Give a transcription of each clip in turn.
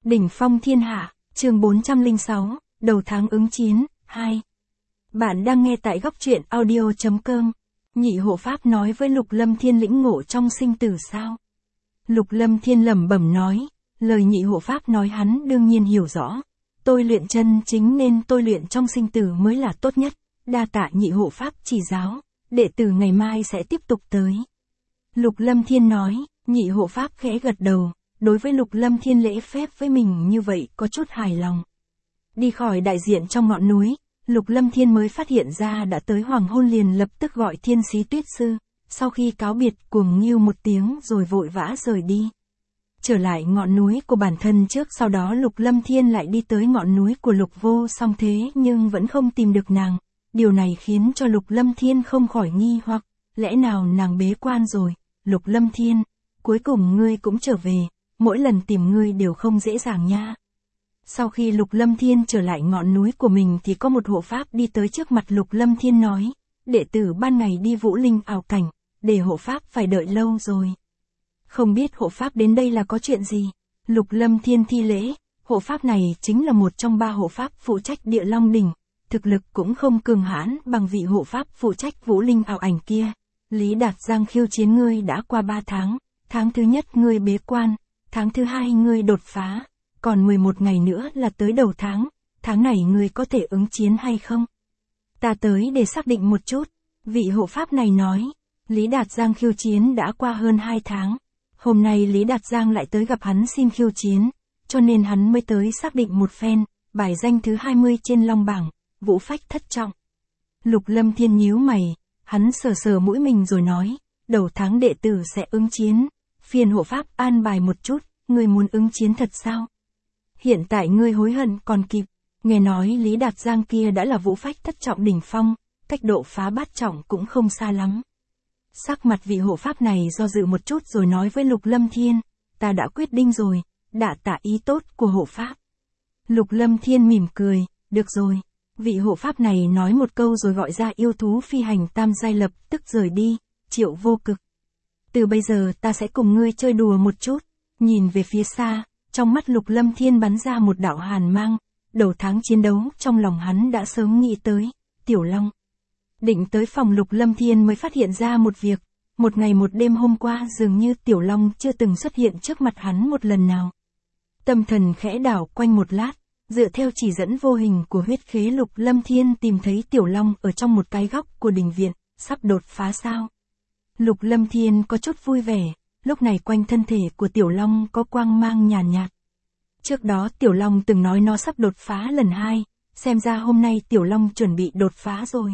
Đỉnh phong thiên hạ, chương 406, đầu tháng ứng chiến, 2. Bạn đang nghe tại góc truyện audio.com. Nhị hộ pháp nói với Lục Lâm Thiên lĩnh ngộ trong sinh tử sao? Lục Lâm Thiên lẩm bẩm nói, lời nhị hộ pháp nói hắn đương nhiên hiểu rõ. Tôi luyện chân chính nên tôi luyện trong sinh tử mới là tốt nhất, đa tạ nhị hộ pháp chỉ giáo, đệ tử ngày mai sẽ tiếp tục tới. Lục Lâm Thiên nói, nhị hộ pháp khẽ gật đầu, đối với Lục Lâm Thiên lễ phép với mình như vậy có chút hài lòng. Đi khỏi đại diện trong ngọn núi, Lục Lâm Thiên mới phát hiện ra đã tới hoàng hôn liền lập tức gọi Thiên Sĩ Tuyết Sư, sau khi cáo biệt cuồng nghêu một tiếng rồi vội vã rời đi. Trở lại ngọn núi của bản thân trước sau đó Lục Lâm Thiên lại đi tới ngọn núi của Lục Vô Song thế nhưng vẫn không tìm được nàng. Điều này khiến cho Lục Lâm Thiên không khỏi nghi hoặc, lẽ nào nàng bế quan rồi? Lục Lâm Thiên, cuối cùng ngươi cũng trở về, mỗi lần tìm ngươi đều không dễ dàng nha. Sau khi Lục Lâm Thiên trở lại ngọn núi của mình thì có một hộ pháp đi tới trước mặt Lục Lâm Thiên nói, đệ tử ban ngày đi Vũ Linh ảo cảnh, để hộ pháp phải đợi lâu rồi. Không biết hộ pháp đến đây là có chuyện gì? Lục Lâm Thiên thi lễ, hộ pháp này chính là một trong 3 hộ pháp phụ trách Địa Long Đỉnh, thực lực cũng không cường hãn bằng vị hộ pháp phụ trách Vũ Linh ảo ảnh kia. Lý Đạt Giang khiêu chiến ngươi đã qua 3 tháng, tháng thứ nhất ngươi bế quan, tháng thứ 2 ngươi đột phá, còn 11 ngày nữa là tới đầu tháng này ngươi có thể ứng chiến hay không? Ta tới để xác định một chút, vị hộ pháp này nói, Lý Đạt Giang khiêu chiến đã qua hơn 2 tháng, hôm nay Lý Đạt Giang lại tới gặp hắn xin khiêu chiến, cho nên hắn mới tới xác định một phen, bài danh thứ 20 trên long bảng, vũ phách thất trọng. Lục Lâm Thiên nhíu mày, hắn sờ sờ mũi mình rồi nói, đầu tháng đệ tử sẽ ứng chiến, phiền hộ pháp an bài một chút, ngươi muốn ứng chiến thật sao? Hiện tại ngươi hối hận còn kịp, nghe nói Lý Đạt Giang kia đã là vũ phách thất trọng đỉnh phong, cách độ phá bát trọng cũng không xa lắm. Sắc mặt vị hộ pháp này do dự một chút rồi nói với Lục Lâm Thiên, ta đã quyết định rồi, đả tạ ý tốt của hộ pháp. Lục Lâm Thiên mỉm cười, được rồi. Vị hộ pháp này nói một câu rồi gọi ra yêu thú phi hành tam giai lập tức rời đi, Triệu Vô Cực. Từ bây giờ ta sẽ cùng ngươi chơi đùa một chút, nhìn về phía xa, trong mắt Lục Lâm Thiên bắn ra một đạo hàn mang, đầu tháng chiến đấu trong lòng hắn đã sớm nghĩ tới, Tiểu Long. Định tới phòng Lục Lâm Thiên mới phát hiện ra một việc, một ngày một đêm hôm qua dường như Tiểu Long chưa từng xuất hiện trước mặt hắn một lần nào. Tâm thần khẽ đảo quanh một lát, dựa theo chỉ dẫn vô hình của huyết khế Lục Lâm Thiên tìm thấy Tiểu Long ở trong một cái góc của đình viện, sắp đột phá sao. Lục Lâm Thiên có chút vui vẻ, lúc này quanh thân thể của Tiểu Long có quang mang nhàn nhạt. Trước đó Tiểu Long từng nói nó sắp đột phá lần 2, xem ra hôm nay Tiểu Long chuẩn bị đột phá rồi.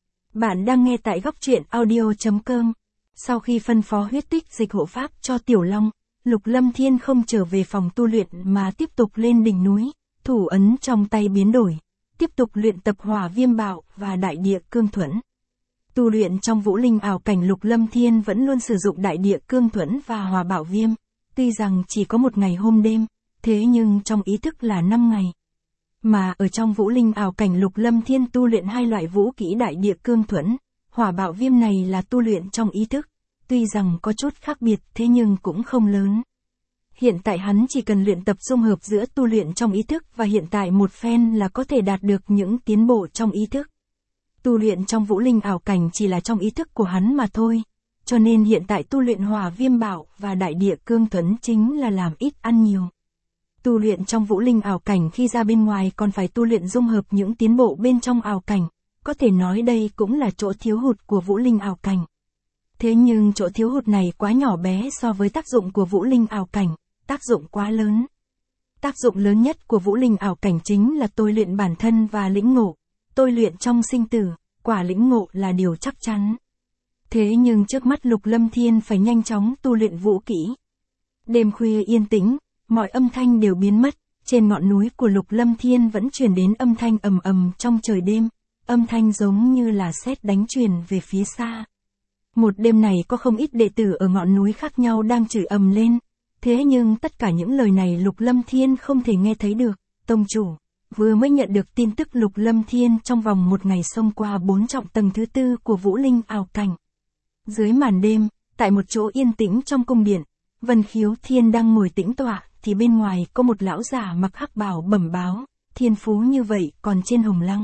Bạn đang nghe tại góc truyện audio.com. Sau khi phân phó huyết tích dịch hộ pháp cho Tiểu Long, Lục Lâm Thiên không trở về phòng tu luyện mà tiếp tục lên đỉnh núi, thủ ấn trong tay biến đổi, tiếp tục luyện tập hỏa viêm bạo và đại địa cương thuẫn. Tu luyện trong vũ linh ảo cảnh Lục Lâm Thiên vẫn luôn sử dụng đại địa cương thuẫn và hỏa bạo viêm, tuy rằng chỉ có một ngày hôm đêm, thế nhưng trong ý thức là 5 ngày. Mà ở trong vũ linh ảo cảnh Lục Lâm Thiên tu luyện 2 loại vũ kỹ đại địa cương thuẫn, hỏa bạo viêm này là tu luyện trong ý thức, tuy rằng có chút khác biệt thế nhưng cũng không lớn. Hiện tại hắn chỉ cần luyện tập dung hợp giữa tu luyện trong ý thức và hiện tại một phen là có thể đạt được những tiến bộ trong ý thức. Tu luyện trong vũ linh ảo cảnh chỉ là trong ý thức của hắn mà thôi, cho nên hiện tại tu luyện hỏa viêm bạo và đại địa cương thuẫn chính là làm ít ăn nhiều. Tu luyện trong vũ linh ảo cảnh khi ra bên ngoài còn phải tu luyện dung hợp những tiến bộ bên trong ảo cảnh, có thể nói đây cũng là chỗ thiếu hụt của vũ linh ảo cảnh. Thế nhưng chỗ thiếu hụt này quá nhỏ bé so với tác dụng của vũ linh ảo cảnh, tác dụng quá lớn. Tác dụng lớn nhất của vũ linh ảo cảnh chính là tôi luyện bản thân và lĩnh ngộ, tôi luyện trong sinh tử, quả lĩnh ngộ là điều chắc chắn. Thế nhưng trước mắt Lục Lâm Thiên phải nhanh chóng tu luyện vũ kỹ. Đêm khuya yên tĩnh, mọi âm thanh đều biến mất, trên ngọn núi của Lục Lâm Thiên vẫn truyền đến âm thanh ầm ầm trong trời đêm, âm thanh giống như là sét đánh truyền về phía xa. Một đêm này có không ít đệ tử ở ngọn núi khác nhau đang chửi ầm lên, thế nhưng tất cả những lời này Lục Lâm Thiên không thể nghe thấy được. Tông chủ, vừa mới nhận được tin tức Lục Lâm Thiên trong vòng một ngày xông qua 4 trọng tầng thứ 4 của vũ linh ảo cảnh. Dưới màn đêm, tại một chỗ yên tĩnh trong cung điện, Vân Khiếu Thiên đang ngồi tĩnh tọa, thì bên ngoài có một lão giả mặc hắc bào bẩm báo, thiên phú như vậy còn trên hồng lăng.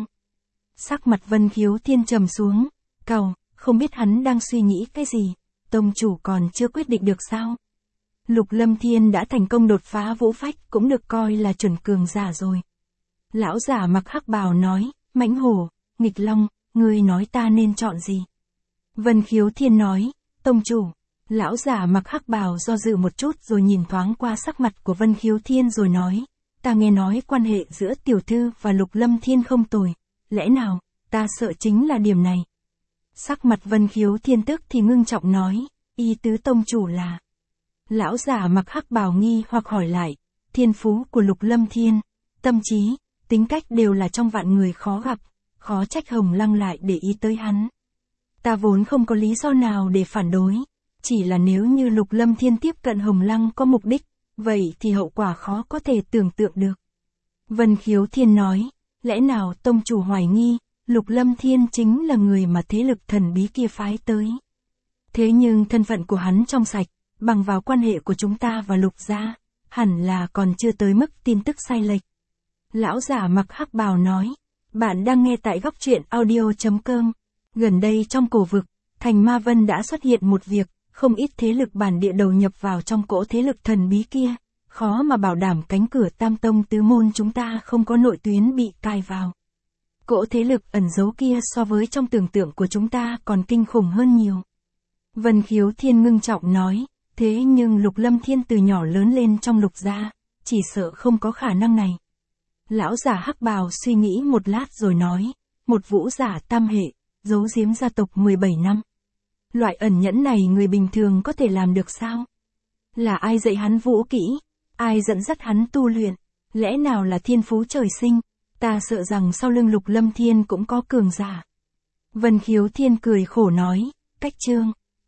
Sắc mặt Vân Khiếu Thiên trầm xuống, cau, không biết hắn đang suy nghĩ cái gì, tông chủ còn chưa quyết định được sao? Lục Lâm Thiên đã thành công đột phá vũ phách cũng được coi là chuẩn cường giả rồi. Lão giả mặc hắc bào nói, mãnh hổ, nghịch long, ngươi nói ta nên chọn gì? Vân Khiếu Thiên nói, tông chủ. Lão giả mặc hắc bào do dự một chút rồi nhìn thoáng qua sắc mặt của Vân Khiếu Thiên rồi nói, ta nghe nói quan hệ giữa tiểu thư và Lục Lâm Thiên không tồi, lẽ nào, ta sợ chính là điểm này. Sắc mặt Vân Khiếu Thiên tức thì ngưng trọng nói, ý tứ tông chủ là. Lão giả mặc hắc bào nghi hoặc hỏi lại, thiên phú của Lục Lâm Thiên, tâm trí, tính cách đều là trong vạn người khó gặp, khó trách Hồng Lăng lại để ý tới hắn. Ta vốn không có lý do nào để phản đối, chỉ là nếu như Lục Lâm Thiên tiếp cận Hồng Lăng có mục đích, vậy thì hậu quả khó có thể tưởng tượng được. Vân Khiếu Thiên nói, lẽ nào tông chủ hoài nghi, Lục Lâm Thiên chính là người mà thế lực thần bí kia phái tới. Thế nhưng thân phận của hắn trong sạch, bằng vào quan hệ của chúng ta và Lục gia, hẳn là còn chưa tới mức tin tức sai lệch. Lão giả mặc hắc bào nói, bạn đang nghe tại góc truyện audio.com. Gần đây trong cổ vực, thành Ma Vân đã xuất hiện một việc, không ít thế lực bản địa đầu nhập vào trong cỗ thế lực thần bí kia, khó mà bảo đảm cánh cửa tam tông tứ môn chúng ta không có nội tuyến bị cai vào. Cỗ thế lực ẩn giấu kia so với trong tưởng tượng của chúng ta còn kinh khủng hơn nhiều. Vân Khiếu Thiên ngưng trọng nói, thế nhưng Lục Lâm Thiên từ nhỏ lớn lên trong Lục gia, chỉ sợ không có khả năng này. Lão giả hắc bào suy nghĩ một lát rồi nói, một vũ giả tam hệ, giấu giếm gia tộc 17 năm. Loại ẩn nhẫn này người bình thường có thể làm được sao? Là ai dạy hắn vũ kỹ? Ai dẫn dắt hắn tu luyện? Lẽ nào là thiên phú trời sinh? Ta sợ rằng sau lưng Lục Lâm Thiên cũng có cường giả. Vân Khiếu Thiên cười khổ nói, cách chương.